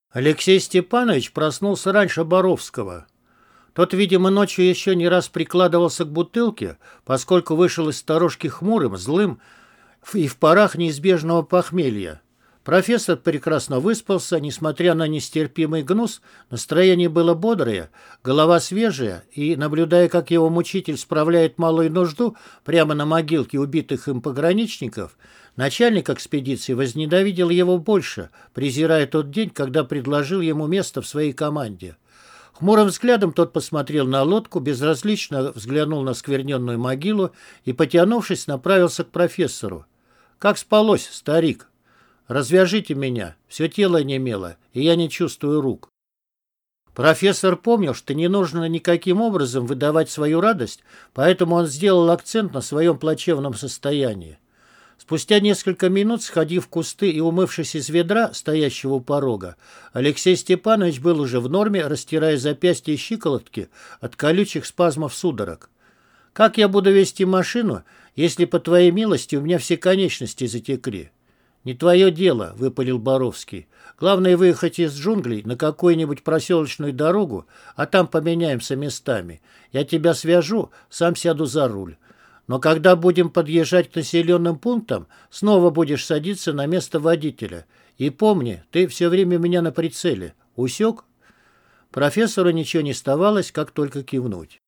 Алексей Степанович проснулся раньше Боровского. Тот, видимо, ночью еще не раз прикладывался к бутылке, поскольку вышел из сторожки хмурым, злым и в парах неизбежного похмелья. Профессор прекрасно выспался, несмотря на нестерпимый гнус, настроение было бодрое, голова свежая, и, наблюдая, как его мучитель справляет малую нужду прямо на могилке убитых им пограничников, начальник экспедиции возненавидел его больше, презирая тот день, когда предложил ему место в своей команде. Хмурым взглядом тот посмотрел на лодку, безразлично взглянул на скверненную могилу и, потянувшись, направился к профессору. «Как спалось, старик? Развяжите меня, все тело онемело, и я не чувствую рук». Профессор помнил, что не нужно никаким образом выдавать свою радость, поэтому он сделал акцент на своем плачевном состоянии. Спустя несколько минут, сходив в кусты и умывшись из ведра, стоящего у порога, Алексей Степанович был уже в норме, растирая запястья и щиколотки от колючих спазмов судорог. «Как я буду вести машину, если, по твоей милости, у меня все конечности затекли?» «Не твое дело», — выпалил Боровский. «Главное выехать из джунглей на какую-нибудь проселочную дорогу, а там поменяемся местами. Я тебя свяжу, сам сяду за руль. Но когда будем подъезжать к населенным пунктам, снова будешь садиться на место водителя. И помни, ты все время меня на прицеле. Усек?» Профессору ничего не оставалось, как только кивнуть.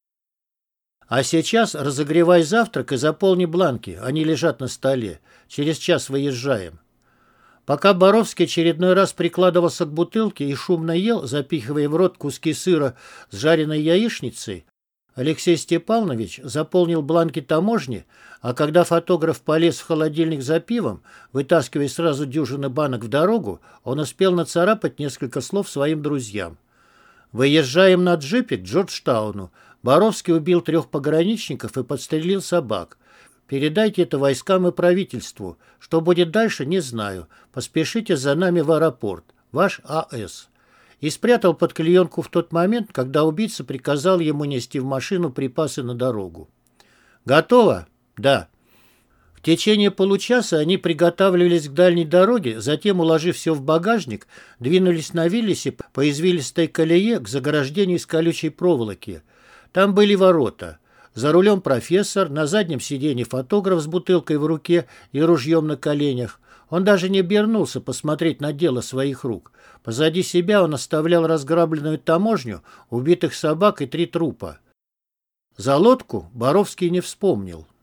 «А сейчас разогревай завтрак и заполни бланки, они лежат на столе. Через час выезжаем». Пока Боровский очередной раз прикладывался к бутылке и шумно ел, запихивая в рот куски сыра с жареной яичницей, Алексей Степанович заполнил бланки таможни, а когда фотограф полез в холодильник за пивом, вытаскивая сразу дюжины банок в дорогу, он успел нацарапать несколько слов своим друзьям. «Выезжаем на джипе к Джорджтауну. Боровский убил 3 пограничников и подстрелил собак. Передайте это войскам и правительству. Что будет дальше, не знаю. Поспешите за нами в аэропорт. Ваш А.С.» И спрятал под клеенку в тот момент, когда убийца приказал ему нести в машину припасы на дорогу. «Готово?» «Да». В течение получаса они приготавливались к дальней дороге, затем, уложив все в багажник, двинулись на Виллисе по извилистой колее к заграждению из колючей проволоки. Там были ворота. За рулем профессор, на заднем сиденье фотограф с бутылкой в руке и ружьем на коленях. Он даже не обернулся посмотреть на дело своих рук. Позади себя он оставлял разграбленную таможню, убитых собак и 3 трупа. За лодку Боровский не вспомнил.